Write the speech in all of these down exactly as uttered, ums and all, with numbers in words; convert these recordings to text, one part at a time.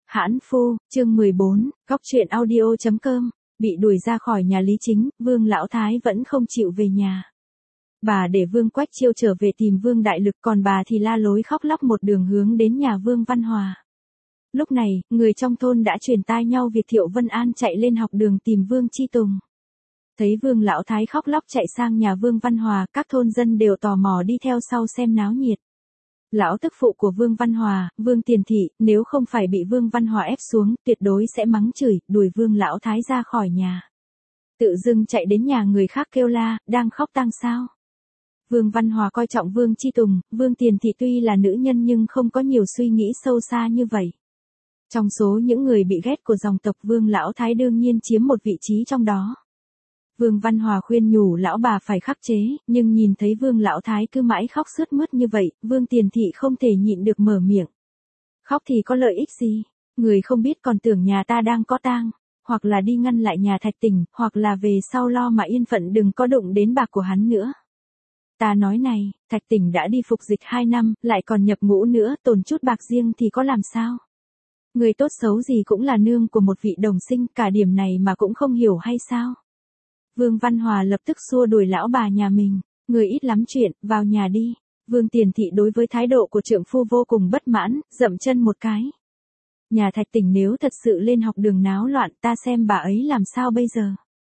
Hãn phu, chương mười bốn, góc truyện audio chấm com, bị đuổi ra khỏi nhà Lý Chính, Vương Lão Thái vẫn không chịu về nhà. Bà để Vương Quách Chiêu trở về tìm Vương Đại Lực, còn bà thì la lối khóc lóc một đường hướng đến nhà Vương Văn Hòa. Lúc này, người trong thôn đã truyền tai nhau việc Thiệu Vân An chạy lên học đường tìm Vương Chi Tùng. Thấy Vương Lão Thái khóc lóc chạy sang nhà Vương Văn Hòa, các thôn dân đều tò mò đi theo sau xem náo nhiệt. Lão tức phụ của Vương Văn Hòa, Vương Tiền Thị, nếu không phải bị Vương Văn Hòa ép xuống, tuyệt đối sẽ mắng chửi, đuổi Vương Lão Thái ra khỏi nhà. Tự dưng chạy đến nhà người khác kêu la, đang khóc tang sao. Vương Văn Hòa coi trọng Vương Chi Tùng, Vương Tiền Thị tuy là nữ nhân nhưng không có nhiều suy nghĩ sâu xa như vậy. Trong số những người bị ghét của dòng tộc Vương Lão Thái đương nhiên chiếm một vị trí trong đó. Vương Văn Hòa khuyên nhủ lão bà phải khắc chế, nhưng nhìn thấy Vương Lão Thái cứ mãi khóc sướt mướt như vậy, Vương Tiền Thị không thể nhịn được mở miệng. Khóc thì có lợi ích gì? Người không biết còn tưởng nhà ta đang có tang, hoặc là đi ngăn lại nhà Thạch Tỉnh, hoặc là về sau lo mà yên phận đừng có đụng đến bạc của hắn nữa. Ta nói này, Thạch Tỉnh đã đi phục dịch hai năm, lại còn nhập ngũ nữa, tồn chút bạc riêng thì có làm sao? Người tốt xấu gì cũng là nương của một vị đồng sinh, cả điểm này mà cũng không hiểu hay sao? Vương Văn Hòa lập tức xua đuổi lão bà nhà mình, người ít lắm chuyện, vào nhà đi. Vương Tiền Thị đối với thái độ của trượng phu vô cùng bất mãn, dậm chân một cái. Nhà Thạch Tỉnh nếu thật sự lên học đường náo loạn, ta xem bà ấy làm sao bây giờ.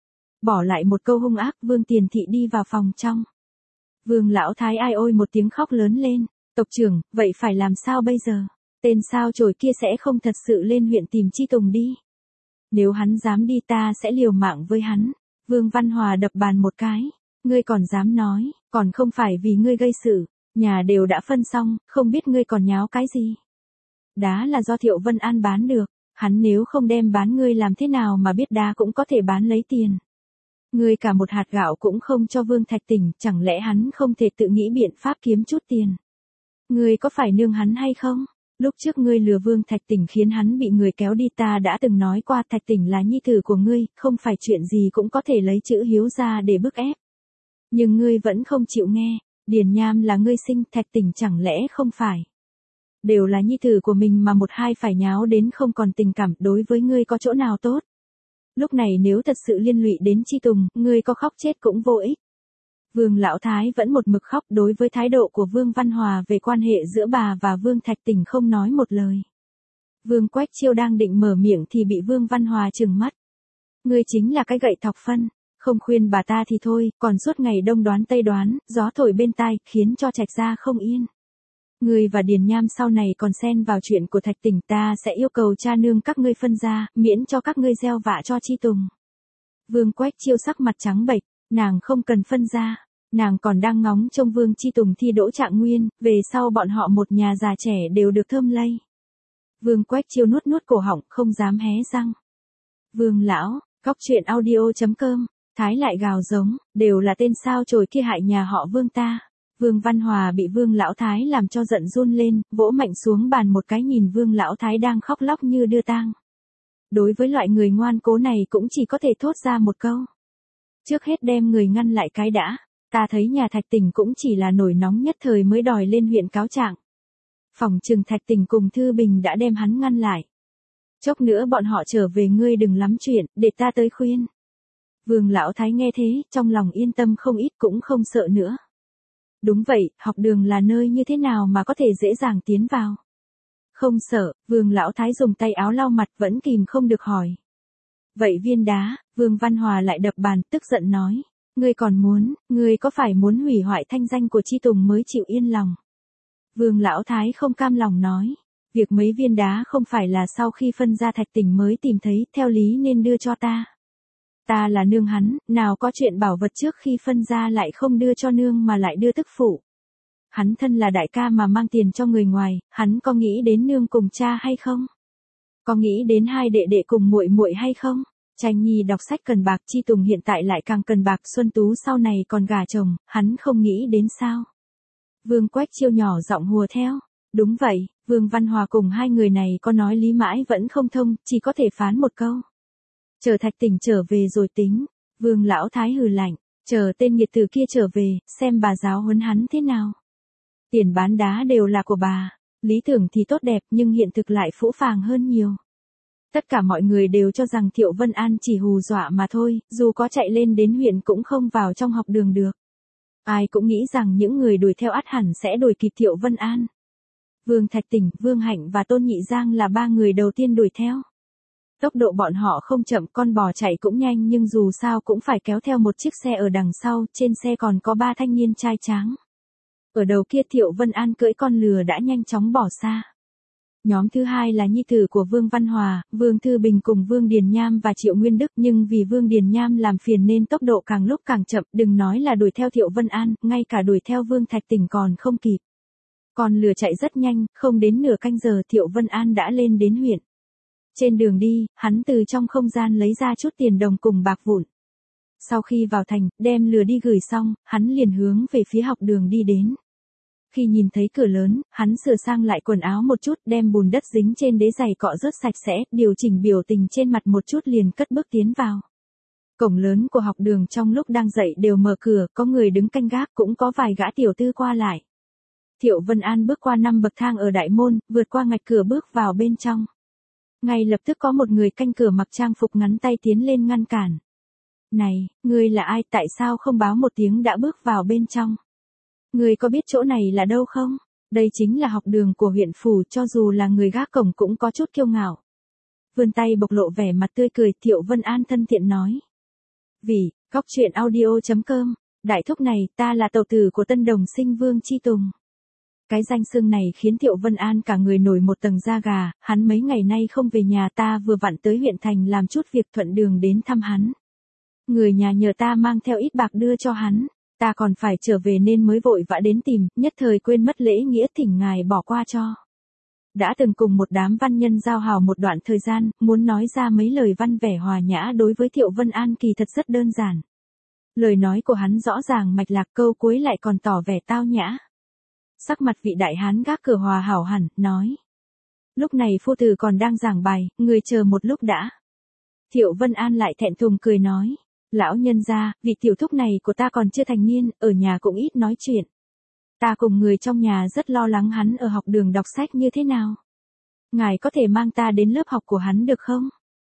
Bỏ lại một câu hung ác, Vương Tiền Thị đi vào phòng trong. Vương Lão Thái ai ôi một tiếng khóc lớn lên, tộc trưởng, vậy phải làm sao bây giờ? Tên sao chổi kia sẽ không thật sự lên huyện tìm Chi Tùng đi. Nếu hắn dám đi ta sẽ liều mạng với hắn. Vương Văn Hòa đập bàn một cái, ngươi còn dám nói, còn không phải vì ngươi gây sự, nhà đều đã phân xong, không biết ngươi còn nháo cái gì. Đá là do Thiệu Vân An bán được, hắn nếu không đem bán ngươi làm thế nào mà biết đá cũng có thể bán lấy tiền. Ngươi cả một hạt gạo cũng không cho Vương Thạch Tỉnh, chẳng lẽ hắn không thể tự nghĩ biện pháp kiếm chút tiền. Ngươi có phải nương hắn hay không? Lúc trước ngươi lừa Vương Thạch Tỉnh khiến hắn bị người kéo đi, ta đã từng nói qua Thạch Tỉnh là nhi tử của ngươi, không phải chuyện gì cũng có thể lấy chữ hiếu ra để bức ép. Nhưng ngươi vẫn không chịu nghe, Điền Nham là ngươi sinh, Thạch Tỉnh chẳng lẽ không phải. Đều là nhi tử của mình mà một hai phải nháo đến không còn tình cảm, đối với ngươi có chỗ nào tốt. Lúc này nếu thật sự liên lụy đến Chi Tùng, ngươi có khóc chết cũng vô ích. Vương Lão Thái vẫn một mực khóc, đối với thái độ của Vương Văn Hòa về quan hệ giữa bà và Vương Thạch Tỉnh không nói một lời. Vương Quách Chiêu đang định mở miệng thì bị Vương Văn Hòa trừng mắt. Ngươi chính là cái gậy thọc phân, không khuyên bà ta thì thôi, còn suốt ngày đông đoán tây đoán, gió thổi bên tai, khiến cho Trạch gia không yên. Ngươi và Điền Nham sau này còn xen vào chuyện của Thạch Tỉnh, ta sẽ yêu cầu cha nương các ngươi phân ra, miễn cho các ngươi gieo vạ cho Chi Tùng. Vương Quách Chiêu sắc mặt trắng bệch, nàng không cần phân ra. Nàng còn đang ngóng trông Vương Chi Tùng thi đỗ trạng nguyên, về sau bọn họ một nhà già trẻ đều được thơm lây. Vương Quách Chiêu nuốt nuốt cổ họng, không dám hé răng. Vương lão, góc truyện audio chấm com, Thái lại gào giống, đều là tên sao chổi kia hại nhà họ Vương ta. Vương Văn Hòa bị Vương Lão Thái làm cho giận run lên, vỗ mạnh xuống bàn một cái, nhìn Vương Lão Thái đang khóc lóc như đưa tang. Đối với loại người ngoan cố này cũng chỉ có thể thốt ra một câu. Trước hết đem người ngăn lại cái đã. Ta thấy nhà Thạch Tỉnh cũng chỉ là nổi nóng nhất thời mới đòi lên huyện cáo trạng. Phòng trừng Thạch Tỉnh cùng Thư Bình đã đem hắn ngăn lại. Chốc nữa bọn họ trở về, ngươi đừng lắm chuyện, để ta tới khuyên. Vương Lão Thái nghe thế, trong lòng yên tâm không ít, cũng không sợ nữa. Đúng vậy, học đường là nơi như thế nào mà có thể dễ dàng tiến vào? Không sợ, Vương Lão Thái dùng tay áo lau mặt vẫn kìm không được hỏi. Vậy viên đá, Vương Văn Hòa lại đập bàn, tức giận nói. Ngươi còn muốn, ngươi có phải muốn hủy hoại thanh danh của Chi Tùng mới chịu yên lòng? Vương Lão Thái không cam lòng nói. Việc mấy viên đá không phải là sau khi phân ra Thạch Tỉnh mới tìm thấy, theo lý nên đưa cho ta. Ta là nương hắn, nào có chuyện bảo vật trước khi phân ra lại không đưa cho nương mà lại đưa tức phụ. Hắn thân là đại ca mà mang tiền cho người ngoài, hắn có nghĩ đến nương cùng cha hay không? Có nghĩ đến hai đệ đệ cùng muội muội hay không? Tranh Nhi đọc sách cần bạc, Chi Tùng hiện tại lại càng cần bạc, Xuân Tú sau này còn gả chồng, hắn không nghĩ đến sao? Vương Quách Chiêu nhỏ giọng hùa theo. Đúng vậy, Vương Văn Hòa cùng hai người này có nói lý mãi vẫn không thông, chỉ có thể phán một câu. Chờ Thạch Tỉnh trở về rồi tính. Vương Lão Thái hừ lạnh, chờ tên nghiệt tử kia trở về, xem bà giáo huấn hắn thế nào. Tiền bán đá đều là của bà, lý tưởng thì tốt đẹp nhưng hiện thực lại phũ phàng hơn nhiều. Tất cả mọi người đều cho rằng Thiệu Vân An chỉ hù dọa mà thôi, dù có chạy lên đến huyện cũng không vào trong học đường được. Ai cũng nghĩ rằng những người đuổi theo ắt hẳn sẽ đuổi kịp Thiệu Vân An. Vương Thạch Tỉnh, Vương Hạnh và Tôn Nhị Giang là ba người đầu tiên đuổi theo. Tốc độ bọn họ không chậm, con bò chạy cũng nhanh nhưng dù sao cũng phải kéo theo một chiếc xe ở đằng sau, trên xe còn có ba thanh niên trai tráng. Ở đầu kia Thiệu Vân An cưỡi con lừa đã nhanh chóng bỏ xa. Nhóm thứ hai là nhi tử của Vương Văn Hòa, Vương Thư Bình cùng Vương Điền Nham và Triệu Nguyên Đức, nhưng vì Vương Điền Nham làm phiền nên tốc độ càng lúc càng chậm, đừng nói là đuổi theo Thiệu Vân An, ngay cả đuổi theo Vương Thạch Tỉnh còn không kịp. Con lừa chạy rất nhanh, không đến nửa canh giờ Thiệu Vân An đã lên đến huyện. Trên đường đi, hắn từ trong không gian lấy ra chút tiền đồng cùng bạc vụn. Sau khi vào thành, đem lừa đi gửi xong, hắn liền hướng về phía học đường đi đến. Khi nhìn thấy cửa lớn, hắn sửa sang lại quần áo một chút, đem bùn đất dính trên đế giày cọ rớt sạch sẽ, điều chỉnh biểu tình trên mặt một chút liền cất bước tiến vào. Cổng lớn của học đường trong lúc đang dậy đều mở cửa, có người đứng canh gác, cũng có vài gã tiểu tư qua lại. Thiệu Vân An bước qua năm bậc thang ở đại môn, vượt qua ngạch cửa bước vào bên trong. Ngay lập tức có một người canh cửa mặc trang phục ngắn tay tiến lên ngăn cản. Này, ngươi là ai, tại sao không báo một tiếng đã bước vào bên trong? Ngươi có biết chỗ này là đâu không? Đây chính là học đường của huyện phủ, cho dù là người gác cổng cũng có chút kiêu ngạo. Vươn tay bộc lộ vẻ mặt tươi cười, Thiệu Vân An thân thiện nói. Vì, góc truyện audio chấm com, đại thúc này, ta là tẩu tử của Tân Đồng Sinh Vương Chi Tùng. Cái danh xưng này khiến Thiệu Vân An cả người nổi một tầng da gà, hắn mấy ngày nay không về nhà, ta vừa vặn tới huyện thành làm chút việc thuận đường đến thăm hắn. Người nhà nhờ ta mang theo ít bạc đưa cho hắn, ta còn phải trở về nên mới vội vã đến tìm, nhất thời quên mất lễ nghĩa, thỉnh ngài bỏ qua cho. Đã từng cùng một đám văn nhân giao hào một đoạn thời gian, muốn nói ra mấy lời văn vẻ hòa nhã đối với Thiệu Vân An kỳ thật rất đơn giản. Lời nói của hắn rõ ràng mạch lạc, câu cuối lại còn tỏ vẻ tao nhã. Sắc mặt vị đại hán gác cửa hòa hảo hẳn, nói. Lúc này phu tử còn đang giảng bài, người chờ một lúc đã. Thiệu Vân An lại thẹn thùng cười nói. Lão nhân gia, vị tiểu thúc này của ta còn chưa thành niên, ở nhà cũng ít nói chuyện. Ta cùng người trong nhà rất lo lắng hắn ở học đường đọc sách như thế nào. Ngài có thể mang ta đến lớp học của hắn được không?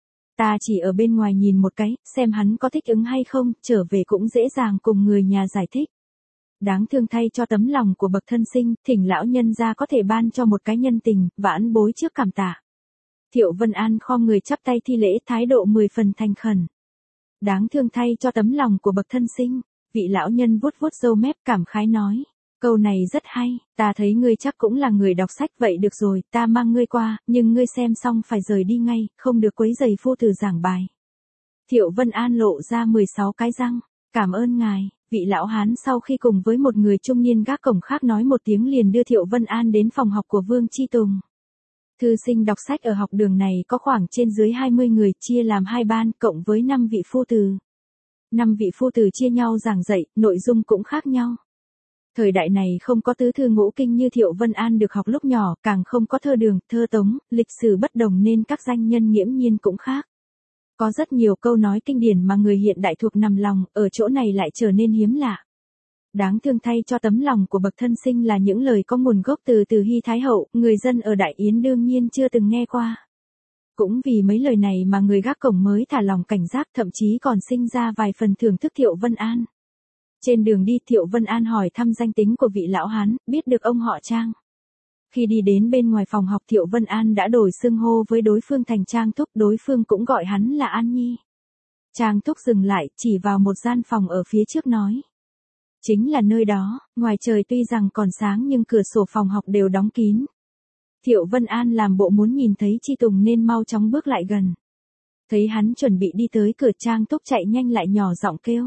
Ta chỉ ở bên ngoài nhìn một cái, xem hắn có thích ứng hay không, trở về cũng dễ dàng cùng người nhà giải thích. Đáng thương thay cho tấm lòng của bậc thân sinh, thỉnh lão nhân gia có thể ban cho một cái nhân tình, vãn bối trước cảm tạ. Thiệu Vân An khom người chắp tay thi lễ, thái độ mười phần thành khẩn. Đáng thương thay cho tấm lòng của bậc thân sinh, vị lão nhân vuốt vuốt râu mép cảm khái nói. Câu này rất hay, ta thấy ngươi chắc cũng là người đọc sách, vậy được rồi, ta mang ngươi qua, nhưng ngươi xem xong phải rời đi ngay, không được quấy rầy phu tử giảng bài. Thiệu Vân An lộ ra mười sáu cái răng, cảm ơn ngài. Vị lão hán sau khi cùng với một người trung niên gác cổng khác nói một tiếng liền đưa Thiệu Vân An đến phòng học của Vương Chi Tùng. Thư sinh đọc sách ở học đường này có khoảng trên dưới hai mươi người, chia làm hai ban, cộng với năm vị phu tử. năm vị phu tử chia nhau giảng dạy, nội dung cũng khác nhau. Thời đại này không có tứ thư ngũ kinh như Thiệu Vân An được học lúc nhỏ, càng không có thơ đường, thơ tống, lịch sử bất đồng nên các danh nhân nghiễm nhiên cũng khác. Có rất nhiều câu nói kinh điển mà người hiện đại thuộc nằm lòng, ở chỗ này lại trở nên hiếm lạ. Đáng thương thay cho tấm lòng của bậc thân sinh là những lời có nguồn gốc từ từ Hy Thái Hậu, người dân ở Đại Yến đương nhiên chưa từng nghe qua. Cũng vì mấy lời này mà người gác cổng mới thả lòng cảnh giác, thậm chí còn sinh ra vài phần thưởng thức Thiệu Vân An. Trên đường đi Thiệu Vân An hỏi thăm danh tính của vị lão hán, biết được ông họ Trang. Khi đi đến bên ngoài phòng học Thiệu Vân An đã đổi xưng hô với đối phương thành Trang Thúc, đối phương cũng gọi hắn là An Nhi. Trang Thúc dừng lại, chỉ vào một gian phòng ở phía trước nói. Chính là nơi đó, ngoài trời tuy rằng còn sáng nhưng cửa sổ phòng học đều đóng kín. Thiệu Vân An làm bộ muốn nhìn thấy Chi Tùng nên mau chóng bước lại gần. Thấy hắn chuẩn bị đi tới cửa, Trang Thúc chạy nhanh lại nhỏ giọng kêu.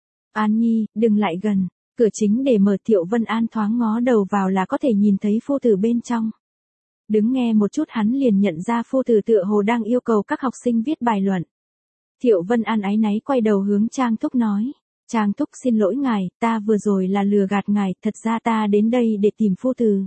An Nhi, đừng lại gần. Cửa chính để mở, Thiệu Vân An thoáng ngó đầu vào là có thể nhìn thấy phu tử bên trong. Đứng nghe một chút hắn liền nhận ra phu tử tựa hồ đang yêu cầu các học sinh viết bài luận. Thiệu Vân An áy náy quay đầu hướng Trang Thúc nói. Trang Thúc xin lỗi ngài, ta vừa rồi là lừa gạt ngài, thật ra ta đến đây để tìm phu tử.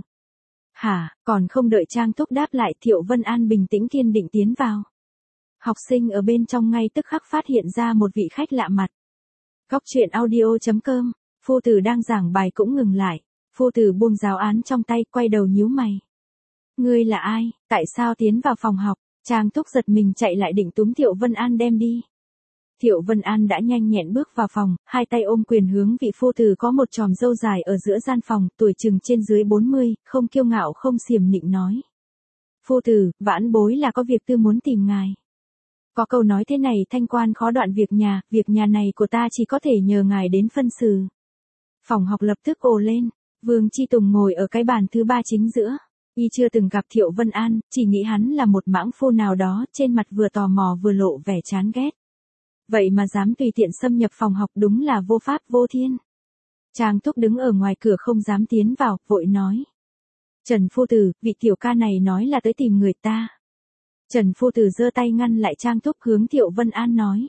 Hả, còn không đợi Trang Thúc đáp lại Thiệu Vân An bình tĩnh kiên định tiến vào. Học sinh ở bên trong ngay tức khắc phát hiện ra một vị khách lạ mặt. Góc truyện audio chấm com, phu tử đang giảng bài cũng ngừng lại. Phu tử buông giáo án trong tay, quay đầu nhíu mày. Ngươi là ai, tại sao tiến vào phòng học? Trang Túc giật mình chạy lại định túm Thiệu Vân An đem đi. Thiệu Vân An đã nhanh nhẹn bước vào phòng, hai tay ôm quyền hướng vị phu tử có một chòm râu dài ở giữa gian phòng, tuổi chừng trên dưới bốn mươi, không kiêu ngạo không xiểm nịnh nói. Phu tử, vãn bối là có việc tư muốn tìm ngài. Có câu nói thế này, thanh quan khó đoạn việc nhà, việc nhà này của ta chỉ có thể nhờ ngài đến phân xử. Phòng học lập tức ồ lên, Vương Chi Tùng ngồi ở cái bàn thứ ba chính giữa. Y chưa từng gặp Thiệu Vân An, chỉ nghĩ hắn là một mãng phu nào đó, trên mặt vừa tò mò vừa lộ vẻ chán ghét. Vậy mà dám tùy tiện xâm nhập phòng học, đúng là vô pháp vô thiên. Trang Túc đứng ở ngoài cửa không dám tiến vào, vội nói. Trần phu tử, vị tiểu ca này nói là tới tìm người ta. Trần phu tử giơ tay ngăn lại Trang Túc, hướng Thiệu Vân An nói.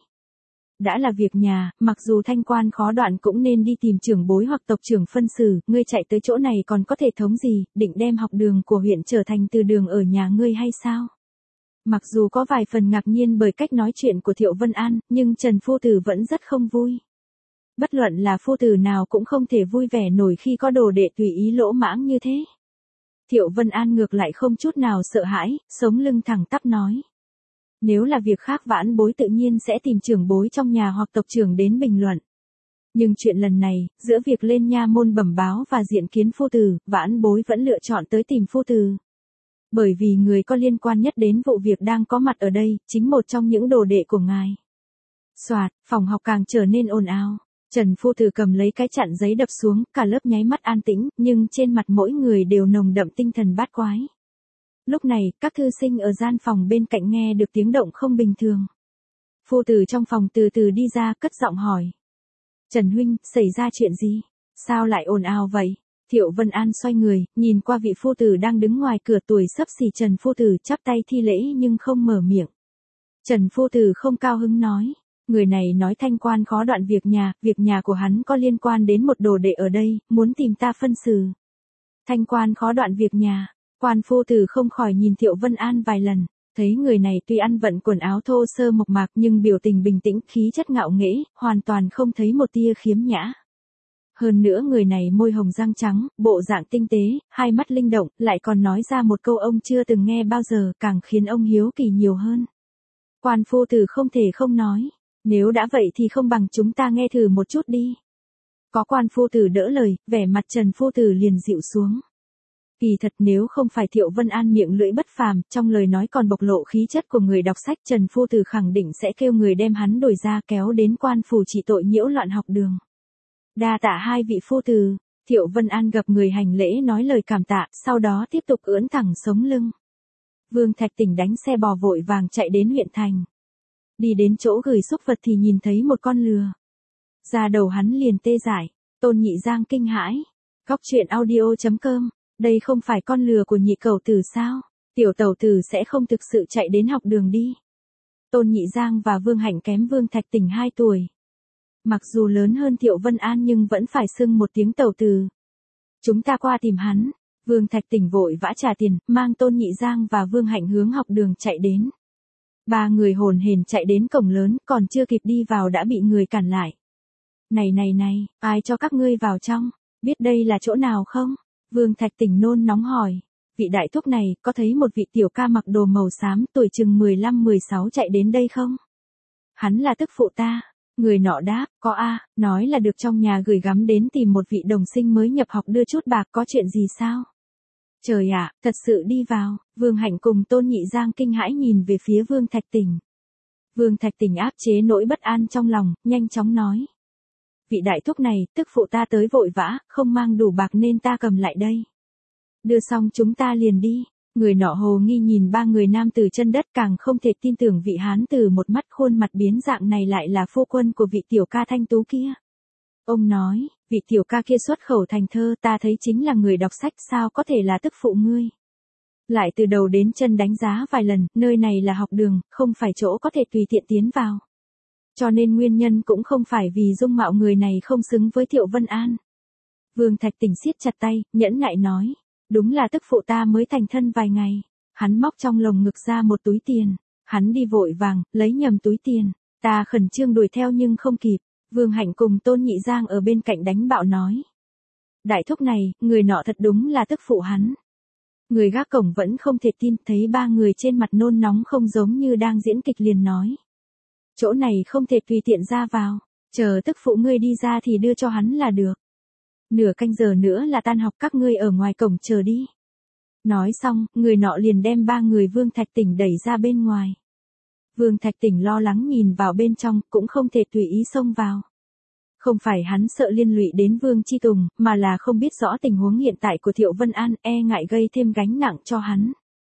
Đã là việc nhà, mặc dù thanh quan khó đoạn cũng nên đi tìm trưởng bối hoặc tộc trưởng phân xử, ngươi chạy tới chỗ này còn có thể thống gì, định đem học đường của huyện trở thành từ đường ở nhà ngươi hay sao? Mặc dù có vài phần ngạc nhiên bởi cách nói chuyện của Thiệu Vân An, nhưng Trần phu tử vẫn rất không vui. Bất luận là phu tử nào cũng không thể vui vẻ nổi khi có đồ đệ tùy ý lỗ mãng như thế. Thiệu Vân An ngược lại không chút nào sợ hãi, sống lưng thẳng tắp nói. Nếu là việc khác vãn bối tự nhiên sẽ tìm trưởng bối trong nhà hoặc tộc trưởng đến bình luận. Nhưng chuyện lần này, giữa việc lên nha môn bẩm báo và diện kiến phu tử, vãn bối vẫn lựa chọn tới tìm phu tử. Bởi vì người có liên quan nhất đến vụ việc đang có mặt ở đây, chính một trong những đồ đệ của ngài. Soạt, phòng học càng trở nên ồn ào. Trần phu tử cầm lấy cái chặn giấy đập xuống, cả lớp nháy mắt an tĩnh, nhưng trên mặt mỗi người đều nồng đậm tinh thần bát quái. Lúc này, các thư sinh ở gian phòng bên cạnh nghe được tiếng động không bình thường. Phu tử trong phòng từ từ đi ra, cất giọng hỏi. Trần huynh, xảy ra chuyện gì? Sao lại ồn ào vậy? Thiệu Vân An xoay người, nhìn qua vị phu tử đang đứng ngoài cửa, tuổi xấp xỉ Trần phu tử, chắp tay thi lễ nhưng không mở miệng. Trần phu tử không cao hứng nói. Người này nói thanh quan khó đoạn việc nhà, việc nhà của hắn có liên quan đến một đồ đệ ở đây, muốn tìm ta phân xử. Thanh quan khó đoạn việc nhà. Quan phu tử không khỏi nhìn Thiệu Vân An vài lần, thấy người này tuy ăn vận quần áo thô sơ mộc mạc nhưng biểu tình bình tĩnh, khí chất ngạo nghễ, hoàn toàn không thấy một tia khiếm nhã. Hơn nữa người này môi hồng răng trắng, bộ dạng tinh tế, hai mắt linh động, lại còn nói ra một câu ông chưa từng nghe bao giờ, càng khiến ông hiếu kỳ nhiều hơn. Quan phu tử không thể không nói, nếu đã vậy thì không bằng chúng ta nghe thử một chút đi. Có quan phu tử đỡ lời, vẻ mặt Trần phu tử liền dịu xuống. Kỳ thật nếu không phải Thiệu Vân An miệng lưỡi bất phàm, trong lời nói còn bộc lộ khí chất của người đọc sách, Trần phu tử khẳng định sẽ kêu người đem hắn đuổi ra, kéo đến quan phủ trị tội nhiễu loạn học đường. Đa tạ hai vị phu tử. Thiệu Vân An gặp người hành lễ nói lời cảm tạ, sau đó tiếp tục ưỡn thẳng sống lưng. Vương Thạch Tỉnh đánh xe bò vội vàng chạy đến huyện thành. Đi đến chỗ gửi xúc vật thì nhìn thấy một con lừa. Da đầu hắn liền tê dại, Tôn Nhị Giang kinh hãi. Góc truyện audio chấm com, đây không phải con lừa của nhị cẩu tử sao? Tiểu tẩu tử sẽ không thực sự chạy đến học đường đi. Tôn Nhị Giang và Vương Hạnh kém Vương Thạch Tỉnh hai tuổi. Mặc dù lớn hơn Thiệu Vân An nhưng vẫn phải xưng một tiếng tẩu tử. Chúng ta qua tìm hắn. Vương Thạch Tỉnh vội vã trả tiền, mang Tôn Nhị Giang và Vương Hạnh hướng học đường chạy đến. Ba người hồn hển chạy đến cổng lớn, còn chưa kịp đi vào đã bị người cản lại. Này này này, ai cho các ngươi vào trong? Biết đây là chỗ nào không? Vương Thạch Tỉnh nôn nóng hỏi. Vị đại thúc này, có thấy một vị tiểu ca mặc đồ màu xám, tuổi chừng mười lăm mười sáu chạy đến đây không? Hắn là tức phụ ta. Người nọ đáp, có a, nói là được trong nhà gửi gắm đến tìm một vị đồng sinh mới nhập học đưa chút bạc, có chuyện gì sao? Trời ạ, thật sự đi vào. Vương Hạnh cùng Tôn Nhị Giang kinh hãi nhìn về phía Vương Thạch Tỉnh. Vương Thạch Tỉnh áp chế nỗi bất an trong lòng, nhanh chóng nói. Vị đại thúc này, tức phụ ta tới vội vã, không mang đủ bạc nên ta cầm lại đây. Đưa xong chúng ta liền đi. Người nọ hồ nghi nhìn ba người nam từ chân đất, càng không thể tin tưởng vị hán từ một mắt khuôn mặt biến dạng này lại là phu quân của vị tiểu ca thanh tú kia. Ông nói, vị tiểu ca kia xuất khẩu thành thơ, ta thấy chính là người đọc sách, sao có thể là tức phụ ngươi. Lại từ đầu đến chân đánh giá vài lần, nơi này là học đường, không phải chỗ có thể tùy tiện tiến vào. Cho nên nguyên nhân cũng không phải vì dung mạo người này không xứng với Thiệu Vân An. Vương Thạch Tỉnh siết chặt tay, nhẫn nại nói. Đúng là tức phụ ta mới thành thân vài ngày. Hắn móc trong lồng ngực ra một túi tiền. Hắn đi vội vàng, lấy nhầm túi tiền. Ta khẩn trương đuổi theo nhưng không kịp. Vương Hạnh cùng Tôn Nhị Giang ở bên cạnh đánh bạo nói. Đại thúc này, người nọ thật đúng là tức phụ hắn. Người gác cổng vẫn không thể tin, thấy ba người trên mặt nôn nóng không giống như đang diễn kịch liền nói. Chỗ này không thể tùy tiện ra vào, chờ tức phụ ngươi đi ra thì đưa cho hắn là được. Nửa canh giờ nữa là tan học, các ngươi ở ngoài cổng chờ đi. Nói xong, người nọ liền đem ba người Vương Thạch Tỉnh đẩy ra bên ngoài. Vương Thạch Tỉnh lo lắng nhìn vào bên trong, cũng không thể tùy ý xông vào. Không phải hắn sợ liên lụy đến Vương Chi Tùng, mà là không biết rõ tình huống hiện tại của Thiệu Vân An, e ngại gây thêm gánh nặng cho hắn.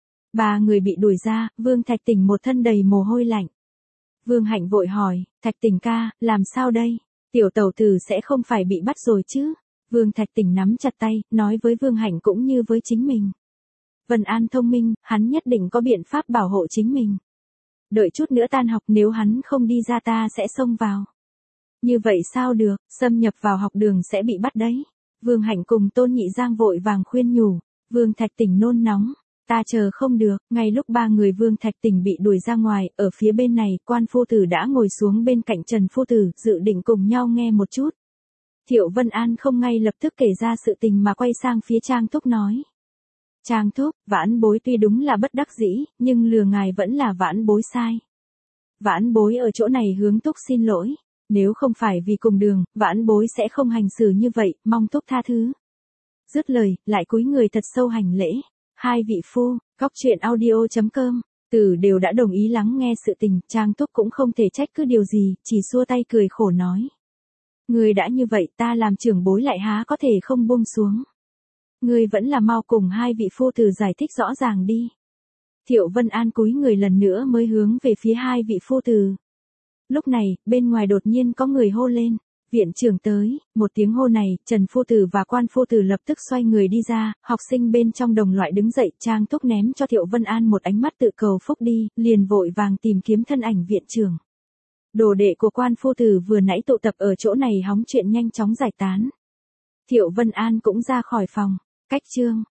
Ba người bị đuổi ra, Vương Thạch Tỉnh một thân đầy mồ hôi lạnh. Vương Hạnh vội hỏi, Thạch Tỉnh ca, làm sao đây? Tiểu tẩu tử sẽ không phải bị bắt rồi chứ? Vương Thạch Tỉnh nắm chặt tay, nói với Vương Hạnh cũng như với chính mình. Vân An thông minh, hắn nhất định có biện pháp bảo hộ chính mình. Đợi chút nữa tan học, nếu hắn không đi ra ta sẽ xông vào. Như vậy sao được, xâm nhập vào học đường sẽ bị bắt đấy. Vương Hạnh cùng Tôn Nhị Giang vội vàng khuyên nhủ. Vương Thạch Tỉnh nôn nóng. Ta chờ không được, ngay lúc ba người Vương Thạch Tỉnh bị đuổi ra ngoài, ở phía bên này, Quan phu tử đã ngồi xuống bên cạnh Trần phu tử, dự định cùng nhau nghe một chút. Thiệu Vân An không ngay lập tức kể ra sự tình mà quay sang phía Trang Thúc nói. Trang Thúc, Vãn Bối tuy đúng là bất đắc dĩ, nhưng lừa ngài vẫn là Vãn Bối sai. Vãn Bối ở chỗ này hướng Thúc xin lỗi, nếu không phải vì cùng đường, Vãn Bối sẽ không hành xử như vậy, mong Thúc tha thứ. Dứt lời, lại cúi người thật sâu hành lễ. Hai vị phu, cóc truyện audio chấm com, Từ đều đã đồng ý lắng nghe sự tình, Trang Thúc cũng không thể trách cứ điều gì, chỉ xua tay cười khổ nói. Người đã như vậy, ta làm trưởng bối lại há có thể không buông xuống. Người vẫn là mau cùng hai vị phu tử giải thích rõ ràng đi. Thiệu Vân An cúi người lần nữa mới hướng về phía hai vị phu tử. Lúc này, bên ngoài đột nhiên có người hô lên. Viện trưởng tới, một tiếng hô này, Trần phu tử và Quan phu tử lập tức xoay người đi ra, học sinh bên trong đồng loại đứng dậy, Trang Thúc ném cho Thiệu Vân An một ánh mắt tự cầu phúc đi, liền vội vàng tìm kiếm thân ảnh viện trưởng. Đồ đệ của Quan phu tử vừa nãy tụ tập ở chỗ này hóng chuyện nhanh chóng giải tán. Thiệu Vân An cũng ra khỏi phòng, cách chương.